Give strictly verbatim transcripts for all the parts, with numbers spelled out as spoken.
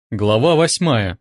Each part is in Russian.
Глава восьмая.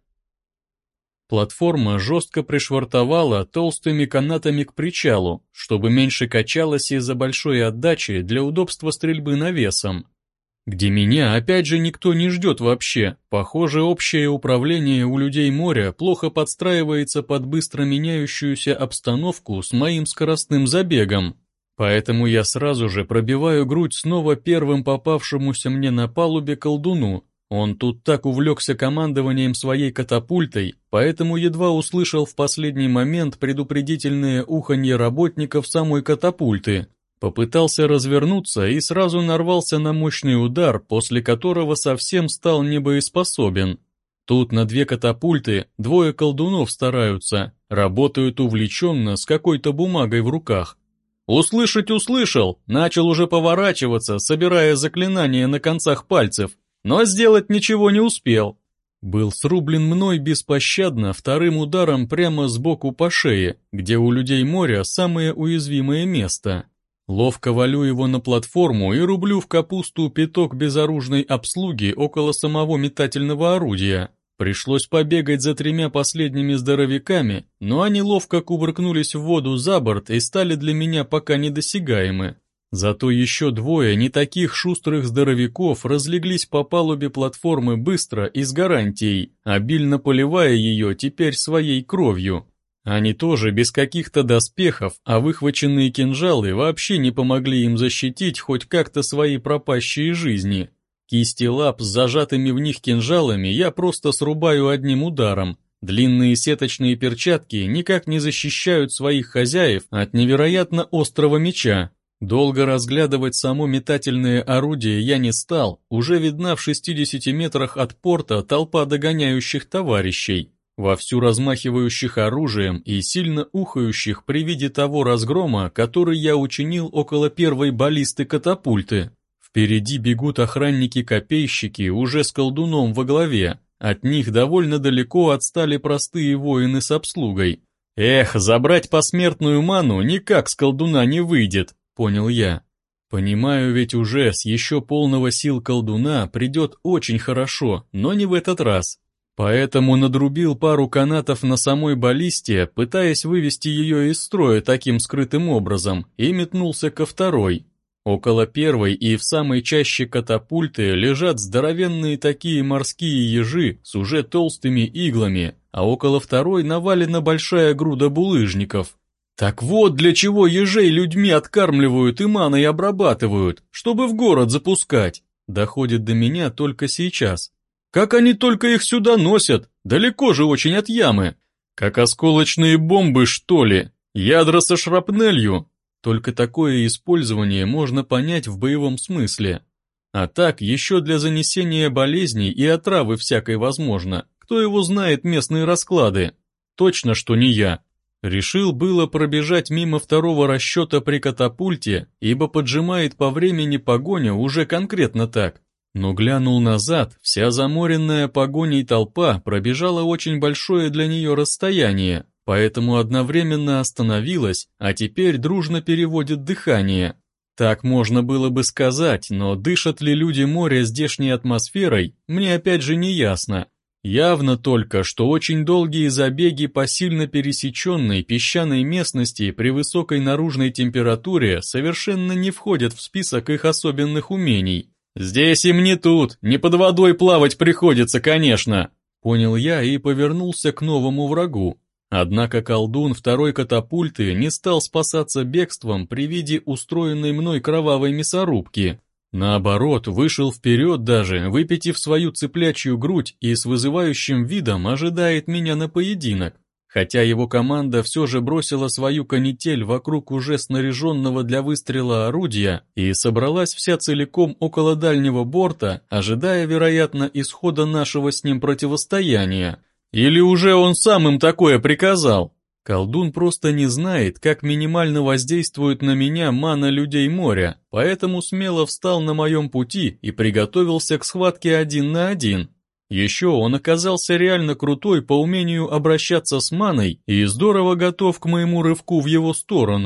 Платформа жестко пришвартовала толстыми канатами к причалу, чтобы меньше качалась из-за большой отдачи для удобства стрельбы навесом. Где меня опять же никто не ждет вообще. Похоже, общее управление у людей моря плохо подстраивается под быстро меняющуюся обстановку с моим скоростным забегом. Поэтому я сразу же пробиваю грудь снова первым попавшемуся мне на палубе колдуну. Он тут так увлекся командованием своей катапультой, поэтому едва услышал в последний момент предупредительное уханье работников самой катапульты. Попытался развернуться и сразу нарвался на мощный удар, после которого совсем стал небоеспособен. Тут на две катапульты двое колдунов стараются, работают увлеченно с какой-то бумагой в руках. «Услышать услышал!» Начал уже поворачиваться, собирая заклинания на концах пальцев. Но сделать ничего не успел. Был срублен мной беспощадно вторым ударом прямо сбоку по шее, где у людей моря самое уязвимое место. Ловко валю его на платформу и рублю в капусту пяток безоружной обслуги около самого метательного орудия. Пришлось побегать за тремя последними здоровяками, но они ловко кувыркнулись в воду за борт и стали для меня пока недосягаемы. Зато еще двое не таких шустрых здоровяков разлеглись по палубе платформы быстро и с гарантией, обильно поливая ее теперь своей кровью. Они тоже без каких-то доспехов, а выхваченные кинжалы вообще не помогли им защитить хоть как-то свои пропащие жизни. Кисти лап с зажатыми в них кинжалами я просто срубаю одним ударом. Длинные сеточные перчатки никак не защищают своих хозяев от невероятно острого меча. Долго разглядывать само метательное орудие я не стал, уже видна в шестидесяти метрах от порта толпа догоняющих товарищей, вовсю размахивающих оружием и сильно ухающих при виде того разгрома, который я учинил около первой баллисты катапульты. Впереди бегут охранники-копейщики уже с колдуном во главе, от них довольно далеко отстали простые воины с обслугой. Эх, забрать посмертную ману никак с колдуна не выйдет. Понял я. Понимаю, ведь уже с еще полного сил колдуна придет очень хорошо, но не в этот раз. Поэтому надрубил пару канатов на самой баллисте, пытаясь вывести ее из строя таким скрытым образом, и метнулся ко второй. Около первой и в самой чаще катапульты лежат здоровенные такие морские ежи с уже толстыми иглами, а около второй навалена большая груда булыжников. Так вот, для чего ежей людьми откармливают и маной обрабатывают, чтобы в город запускать. Доходит до меня только сейчас. Как они только их сюда носят, далеко же очень от ямы. Как осколочные бомбы, что ли, ядра со шрапнелью. Только такое использование можно понять в боевом смысле. А так, еще для занесения болезней и отравы всякой возможно. Кто его знает местные расклады? Точно, что не я. Решил было пробежать мимо второго расчета при катапульте, ибо поджимает по времени погоня уже конкретно так. Но глянул назад, вся заморенная погоней толпа пробежала очень большое для нее расстояние, поэтому одновременно остановилась, а теперь дружно переводит дыхание. Так можно было бы сказать, но дышат ли люди моря здешней атмосферой, мне опять же не ясно. Явно только, что очень долгие забеги по сильно пересеченной песчаной местности при высокой наружной температуре совершенно не входят в список их особенных умений. «Здесь им не тут, не под водой плавать приходится, конечно», понял я и повернулся к новому врагу. Однако колдун второй катапульты не стал спасаться бегством при виде устроенной мной кровавой мясорубки. Наоборот, вышел вперед даже, выпятив свою цыплячью грудь и с вызывающим видом ожидает меня на поединок. Хотя его команда все же бросила свою канитель вокруг уже снаряженного для выстрела орудия и собралась вся целиком около дальнего борта, ожидая, вероятно, исхода нашего с ним противостояния. Или уже он сам им такое приказал? Колдун просто не знает, как минимально воздействует на меня мана людей моря, поэтому смело встал на моем пути и приготовился к схватке один на один. Еще он оказался реально крутой по умению обращаться с маной и здорово готов к моему рывку в его сторону.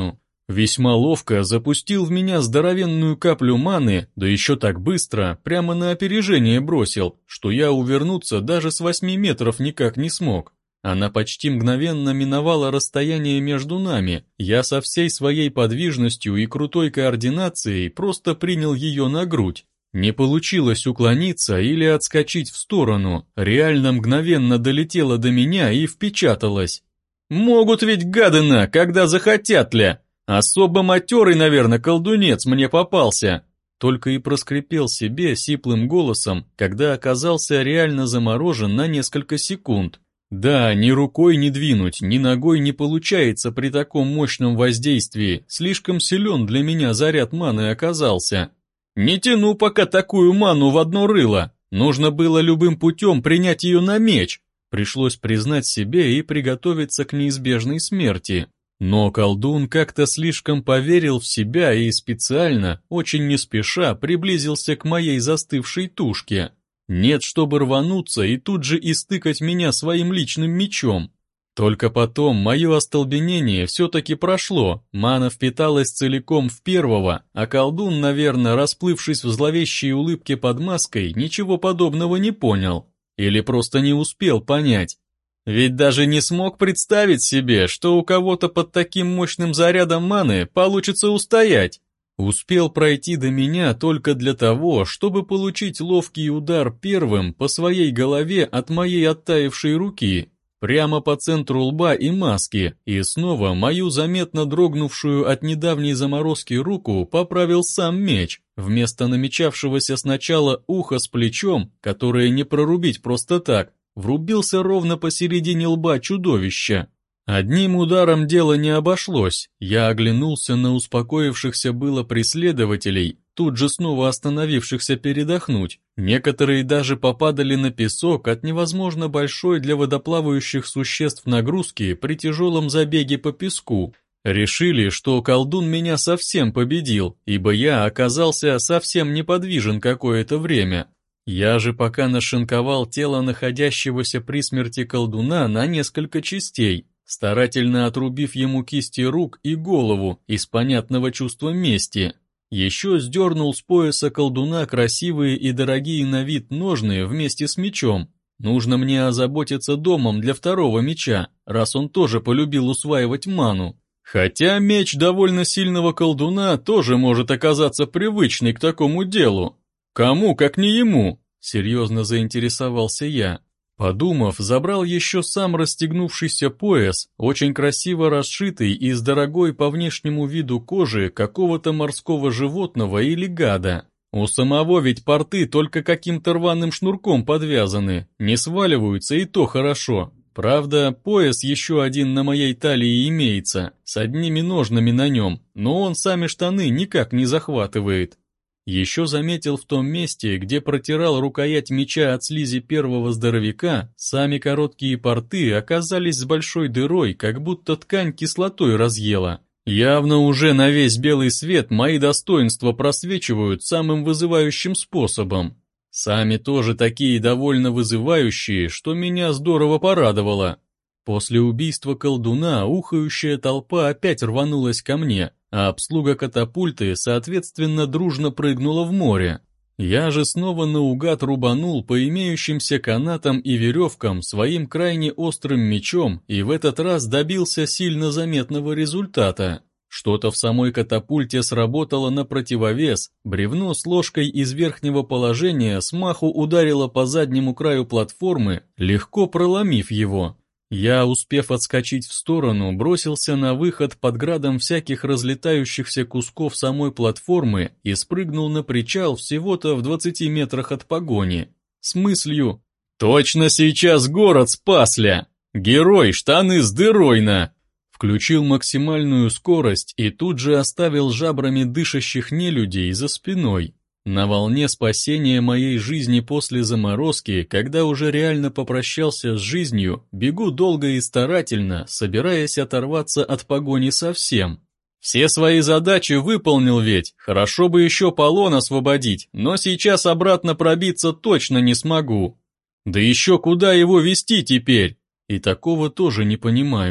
Весьма ловко запустил в меня здоровенную каплю маны, да еще так быстро, прямо на опережение бросил, что я увернуться даже с восьми метров никак не смог. Она почти мгновенно миновала расстояние между нами, я со всей своей подвижностью и крутой координацией просто принял ее на грудь. Не получилось уклониться или отскочить в сторону, реально мгновенно долетела до меня и впечаталась. Могут ведь гадына, когда захотят ля. Особо матерый, наверное, колдунец мне попался. Только и проскрипел себе сиплым голосом, когда оказался реально заморожен на несколько секунд. Да, ни рукой не двинуть, ни ногой не получается при таком мощном воздействии, слишком силен для меня заряд маны оказался. Не тяну пока такую ману в одно рыло, нужно было любым путем принять ее на меч. Пришлось признать себе и приготовиться к неизбежной смерти. Но колдун как-то слишком поверил в себя и специально, очень не спеша, приблизился к моей застывшей тушке. Нет, чтобы рвануться и тут же истыкать меня своим личным мечом. Только потом мое остолбенение все-таки прошло, мана впиталась целиком в первого, а колдун, наверное, расплывшись в зловещей улыбке под маской, ничего подобного не понял. Или просто не успел понять. Ведь даже не смог представить себе, что у кого-то под таким мощным зарядом маны получится устоять. Успел пройти до меня только для того, чтобы получить ловкий удар первым по своей голове от моей оттаившей руки, прямо по центру лба и маски, и снова мою заметно дрогнувшую от недавней заморозки руку поправил сам меч, вместо намечавшегося сначала уха с плечом, которое не прорубить просто так, врубился ровно посередине лба чудовища. Одним ударом дело не обошлось, я оглянулся на успокоившихся было преследователей, тут же снова остановившихся передохнуть. Некоторые даже попадали на песок от невозможно большой для водоплавающих существ нагрузки при тяжелом забеге по песку. Решили, что колдун меня совсем победил, ибо я оказался совсем неподвижен какое-то время. Я же пока нашинковал тело находящегося при смерти колдуна на несколько частей, старательно отрубив ему кисти рук и голову из понятного чувства мести. Еще сдернул с пояса колдуна красивые и дорогие на вид ножны вместе с мечом. Нужно мне озаботиться домом для второго меча, раз он тоже полюбил усваивать ману. Хотя меч довольно сильного колдуна тоже может оказаться привычный к такому делу. Кому, как не ему? Серьезно заинтересовался я. Подумав, забрал еще сам расстегнувшийся пояс, очень красиво расшитый из дорогой по внешнему виду кожи какого-то морского животного или гада. У самого ведь порты только каким-то рваным шнурком подвязаны, не сваливаются и то хорошо. Правда, пояс еще один на моей талии имеется, с одними ножнами на нем, но он сами штаны никак не захватывает. Еще заметил в том месте, где протирал рукоять меча от слизи первого здоровяка, сами короткие порты оказались с большой дырой, как будто ткань кислотой разъела. Явно уже на весь белый свет мои достоинства просвечивают самым вызывающим способом. Сами тоже такие довольно вызывающие, что меня здорово порадовало. После убийства колдуна ухающая толпа опять рванулась ко мне, а обслуга катапульты, соответственно, дружно прыгнула в море. Я же снова наугад рубанул по имеющимся канатам и веревкам своим крайне острым мечом и в этот раз добился сильно заметного результата. Что-то в самой катапульте сработало на противовес, бревно с ложкой из верхнего положения смаху ударило по заднему краю платформы, легко проломив его. Я, успев отскочить в сторону, бросился на выход под градом всяких разлетающихся кусков самой платформы и спрыгнул на причал всего-то в двадцати метрах от погони. С мыслью «Точно сейчас город спасля! Герой, штаны с дырой на!» Включил максимальную скорость и тут же оставил жабрами дышащих нелюдей за спиной. На волне спасения моей жизни после заморозки, когда уже реально попрощался с жизнью, бегу долго и старательно, собираясь оторваться от погони совсем. Все свои задачи выполнил ведь, хорошо бы еще полон освободить, но сейчас обратно пробиться точно не смогу. Да еще куда его вести теперь? И такого тоже не понимаю.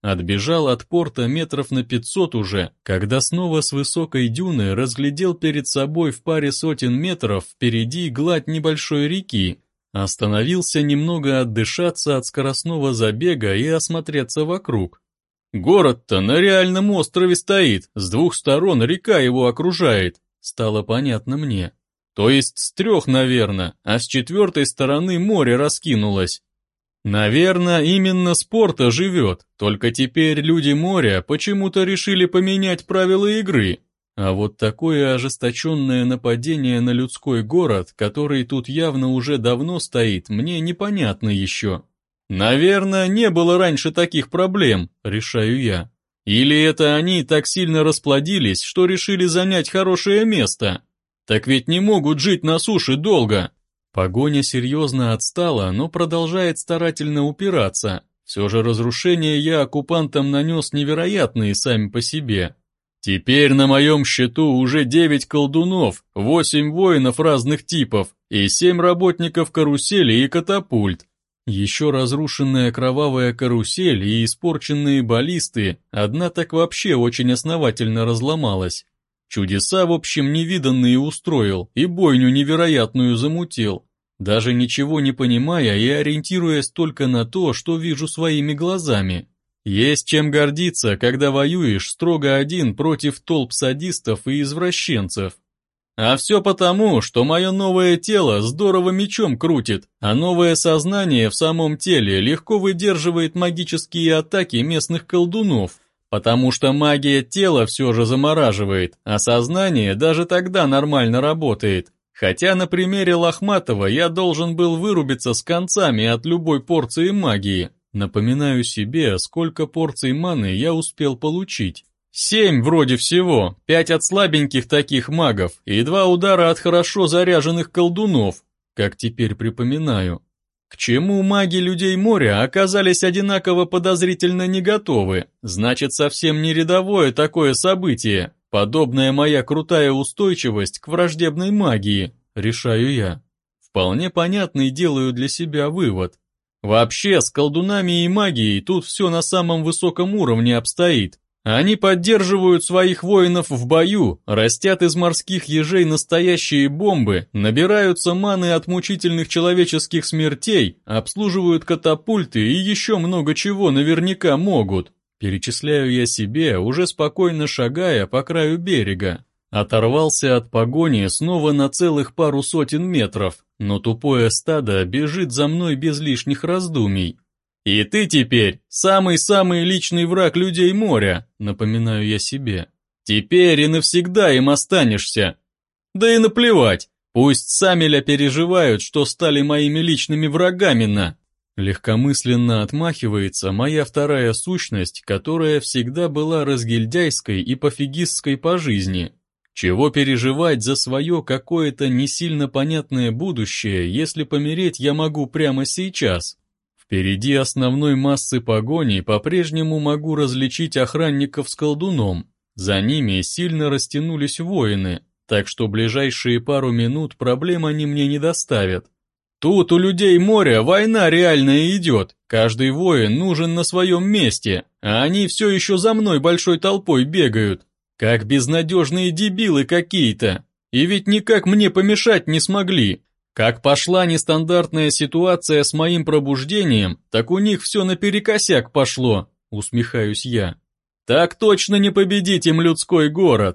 Отбежал от порта метров на пятьсот уже, когда снова с высокой дюны разглядел перед собой в паре сотен метров впереди гладь небольшой реки. Остановился немного отдышаться от скоростного забега и осмотреться вокруг. Город-то на реальном острове стоит, с двух сторон река его окружает, стало понятно мне. То есть с трех, наверное, а с четвертой стороны море раскинулось. Наверное, именно с порта живет, только теперь люди моря почему-то решили поменять правила игры. А вот такое ожесточенное нападение на людской город, который тут явно уже давно стоит, мне непонятно еще. Наверное, не было раньше таких проблем, решаю я. Или это они так сильно расплодились, что решили занять хорошее место? Так ведь не могут жить на суше долго. Погоня серьезно отстала, но продолжает старательно упираться. Все же разрушения я оккупантам нанес невероятные сами по себе. Теперь на моем счету уже девять колдунов, восемь воинов разных типов и семь работников карусели и катапульт. Еще разрушенная кровавая карусель и испорченные баллисты, одна так вообще очень основательно разломалась. Чудеса, в общем, невиданные устроил и бойню невероятную замутил, даже ничего не понимая и ориентируясь только на то, что вижу своими глазами. Есть чем гордиться, когда воюешь строго один против толп садистов и извращенцев. А все потому, что мое новое тело здорово мечом крутит, а новое сознание в самом теле легко выдерживает магические атаки местных колдунов. Потому что магия тела все же замораживает, а сознание даже тогда нормально работает. Хотя на примере Лохматова я должен был вырубиться с концами от любой порции магии. Напоминаю себе, сколько порций маны я успел получить. Семь вроде всего, пять от слабеньких таких магов и два удара от хорошо заряженных колдунов, как теперь припоминаю. К чему маги людей моря оказались одинаково подозрительно не готовы, значит совсем не рядовое такое событие, подобная моя крутая устойчивость к враждебной магии, решаю я. Вполне понятный делаю для себя вывод. Вообще с колдунами и магией тут все на самом высоком уровне обстоит. Они поддерживают своих воинов в бою, растят из морских ежей настоящие бомбы, набираются маны от мучительных человеческих смертей, обслуживают катапульты и еще много чего наверняка могут. Перечисляю я себе, уже спокойно шагая по краю берега. Оторвался от погони снова на целых пару сотен метров, но тупое стадо бежит за мной без лишних раздумий. «И ты теперь самый-самый личный враг людей моря», напоминаю я себе. «Теперь и навсегда им останешься. Да и наплевать, пусть сами-ля переживают, что стали моими личными врагами-на». Легкомысленно отмахивается моя вторая сущность, которая всегда была разгильдяйской и пофигистской по жизни. Чего переживать за свое какое-то не сильно понятное будущее, если помереть я могу прямо сейчас? Впереди основной массы погони по-прежнему могу различить охранников с колдуном. За ними сильно растянулись воины, так что ближайшие пару минут проблем они мне не доставят. Тут у людей моря война реальная идет, каждый воин нужен на своем месте, а они все еще за мной большой толпой бегают, как безнадежные дебилы какие-то, и ведь никак мне помешать не смогли. Как пошла нестандартная ситуация с моим пробуждением, так у них все наперекосяк пошло, усмехаюсь я. Так точно не победить им людской город.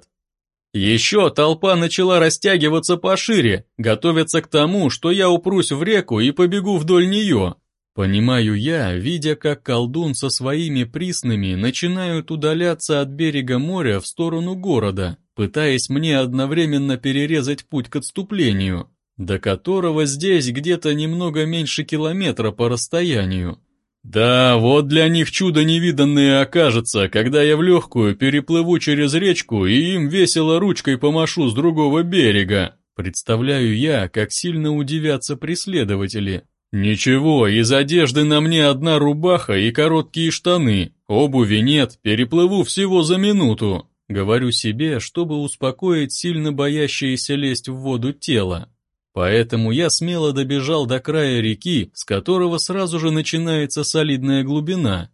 Еще толпа начала растягиваться пошире, готовиться к тому, что я упрусь в реку и побегу вдоль нее. Понимаю я, видя, как колдун со своими присными начинают удаляться от берега моря в сторону города, пытаясь мне одновременно перерезать путь к отступлению, до которого здесь где-то немного меньше километра по расстоянию. Да, вот для них чудо невиданное окажется, когда я в легкую переплыву через речку и им весело ручкой помашу с другого берега. Представляю я, как сильно удивятся преследователи. Ничего, из одежды на мне одна рубаха и короткие штаны, обуви нет, переплыву всего за минуту. Говорю себе, чтобы успокоить сильно боящееся лезть в воду тело. Поэтому я смело добежал до края реки, с которого сразу же начинается солидная глубина.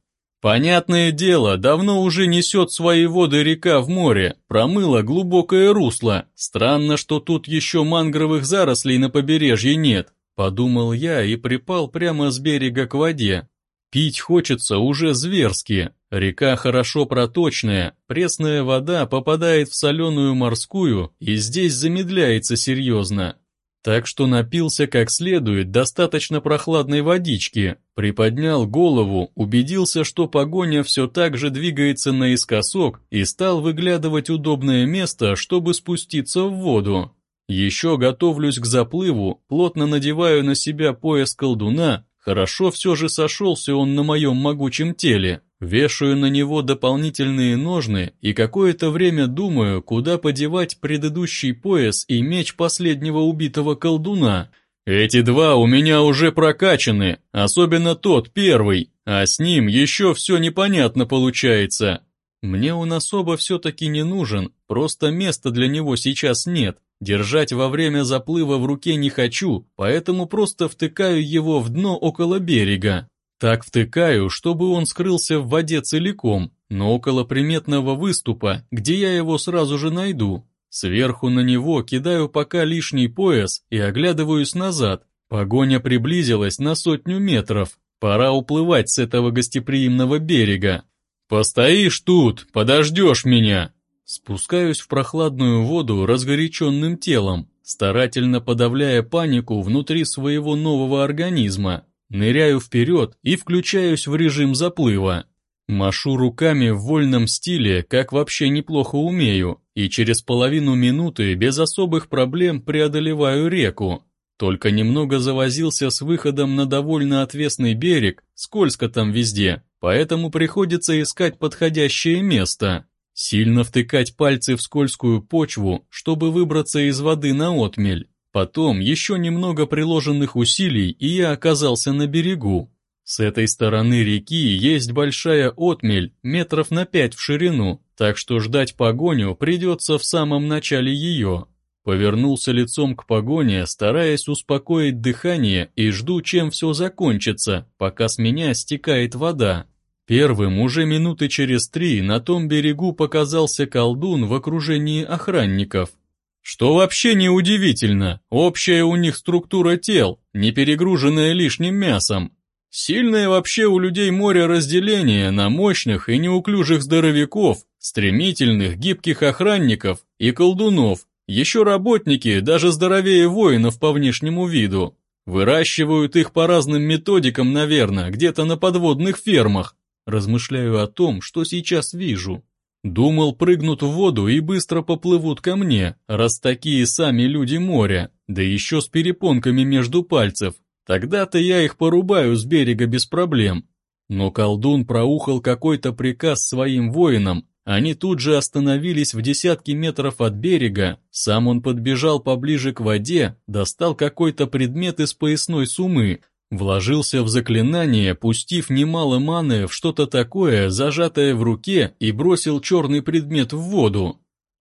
Понятное дело, давно уже несет свои воды река в море, промыла глубокое русло. Странно, что тут еще мангровых зарослей на побережье нет, подумал я и припал прямо с берега к воде. Пить хочется уже зверски. Река хорошо проточная, пресная вода попадает в соленую морскую и здесь замедляется серьезно. Так что напился как следует достаточно прохладной водички, приподнял голову, убедился, что погоня все так же двигается наискосок и стал выглядывать удобное место, чтобы спуститься в воду. Еще готовлюсь к заплыву, плотно надеваю на себя пояс колдуна, хорошо все же сошелся он на моем могучем теле. Вешаю на него дополнительные ножны и какое-то время думаю, куда подевать предыдущий пояс и меч последнего убитого колдуна. Эти два у меня уже прокачаны, особенно тот первый, а с ним еще все непонятно получается. Мне он особо все-таки не нужен, просто места для него сейчас нет. Держать во время заплыва в руке не хочу, поэтому просто втыкаю его в дно около берега. Так втыкаю, чтобы он скрылся в воде целиком, но около приметного выступа, где я его сразу же найду. Сверху на него кидаю пока лишний пояс и оглядываюсь назад. Погоня приблизилась на сотню метров. Пора уплывать с этого гостеприимного берега. «Постоишь тут, подождешь меня!» Спускаюсь в прохладную воду разгоряченным телом, старательно подавляя панику внутри своего нового организма. Ныряю вперед и включаюсь в режим заплыва. Машу руками в вольном стиле, как вообще неплохо умею, и через половину минуты без особых проблем преодолеваю реку. Только немного завозился с выходом на довольно отвесный берег, скользко там везде, поэтому приходится искать подходящее место. Сильно втыкать пальцы в скользкую почву, чтобы выбраться из воды на отмель. Потом еще немного приложенных усилий, и я оказался на берегу. С этой стороны реки есть большая отмель, метров на пять в ширину, так что ждать погоню придется в самом начале ее. Повернулся лицом к погоне, стараясь успокоить дыхание, и жду, чем все закончится, пока с меня стекает вода. Первым уже минуты через три на том берегу показался колдун в окружении охранников. Что вообще неудивительно, общая у них структура тел, не перегруженная лишним мясом. Сильное вообще у людей моря разделение на мощных и неуклюжих здоровяков, стремительных гибких охранников и колдунов, еще работники, даже здоровее воинов по внешнему виду. Выращивают их по разным методикам, наверное, где-то на подводных фермах. Размышляю о том, что сейчас вижу. Думал, прыгнут в воду и быстро поплывут ко мне, раз такие сами люди моря, да еще с перепонками между пальцев. Тогда-то я их порубаю с берега без проблем. Но колдун проухал какой-то приказ своим воинам, они тут же остановились в десятки метров от берега, сам он подбежал поближе к воде, достал какой-то предмет из поясной суммы, вложился в заклинание, пустив немало маны в что-то такое, зажатое в руке, и бросил черный предмет в воду.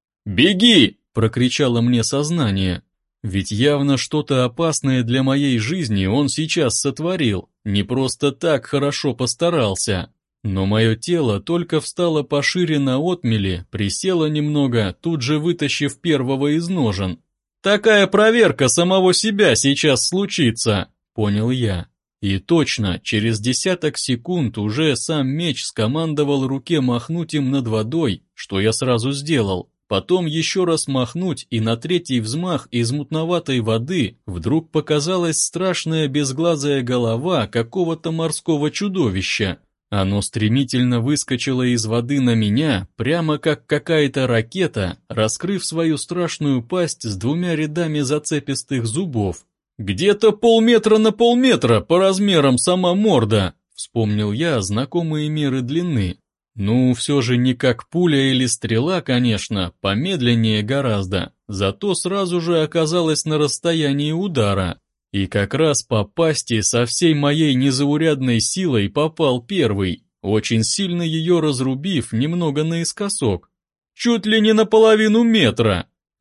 «Беги!» – прокричало мне сознание. Ведь явно что-то опасное для моей жизни он сейчас сотворил, не просто так хорошо постарался. Но мое тело только встало пошире на отмели, присело немного, тут же вытащив первого из ножен. «Такая проверка самого себя сейчас случится!» Понял я. И точно, через десяток секунд уже сам меч скомандовал руке махнуть им над водой, что я сразу сделал. Потом еще раз махнуть, и на третий взмах из мутноватой воды вдруг показалась страшная безглазая голова какого-то морского чудовища. Оно стремительно выскочило из воды на меня, прямо как какая-то ракета, раскрыв свою страшную пасть с двумя рядами зацепистых зубов. «Где-то полметра на полметра по размерам сама морда», вспомнил я знакомые меры длины. Ну, все же не как пуля или стрела, конечно, помедленнее гораздо, зато сразу же оказалась на расстоянии удара. И как раз по пасти со всей моей незаурядной силой попал первый, очень сильно ее разрубив немного наискосок. Чуть ли не на половину метра.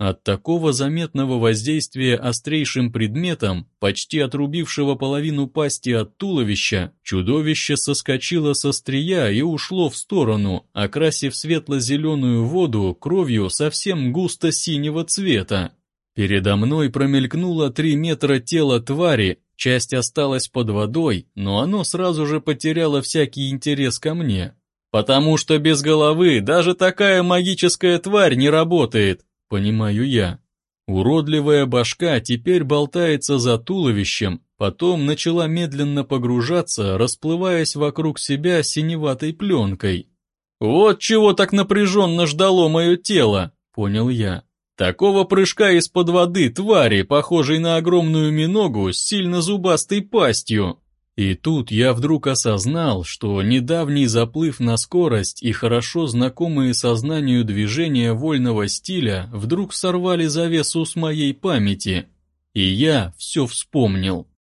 От такого заметного воздействия острейшим предметом, почти отрубившего половину пасти от туловища, чудовище соскочило со острия и ушло в сторону, окрасив светло-зеленую воду кровью совсем густо-синего цвета. Передо мной промелькнуло три метра тела твари, часть осталась под водой, но оно сразу же потеряло всякий интерес ко мне. Потому что без головы даже такая магическая тварь не работает. Понимаю я. Уродливая башка теперь болтается за туловищем, потом начала медленно погружаться, расплываясь вокруг себя синеватой пленкой. «Вот чего так напряженно ждало мое тело», — понял я. «Такого прыжка из-под воды твари, похожей на огромную миногу с сильно зубастой пастью». И тут я вдруг осознал, что недавний заплыв на скорость и хорошо знакомые сознанию движения вольного стиля вдруг сорвали завесу с моей памяти. И я все вспомнил.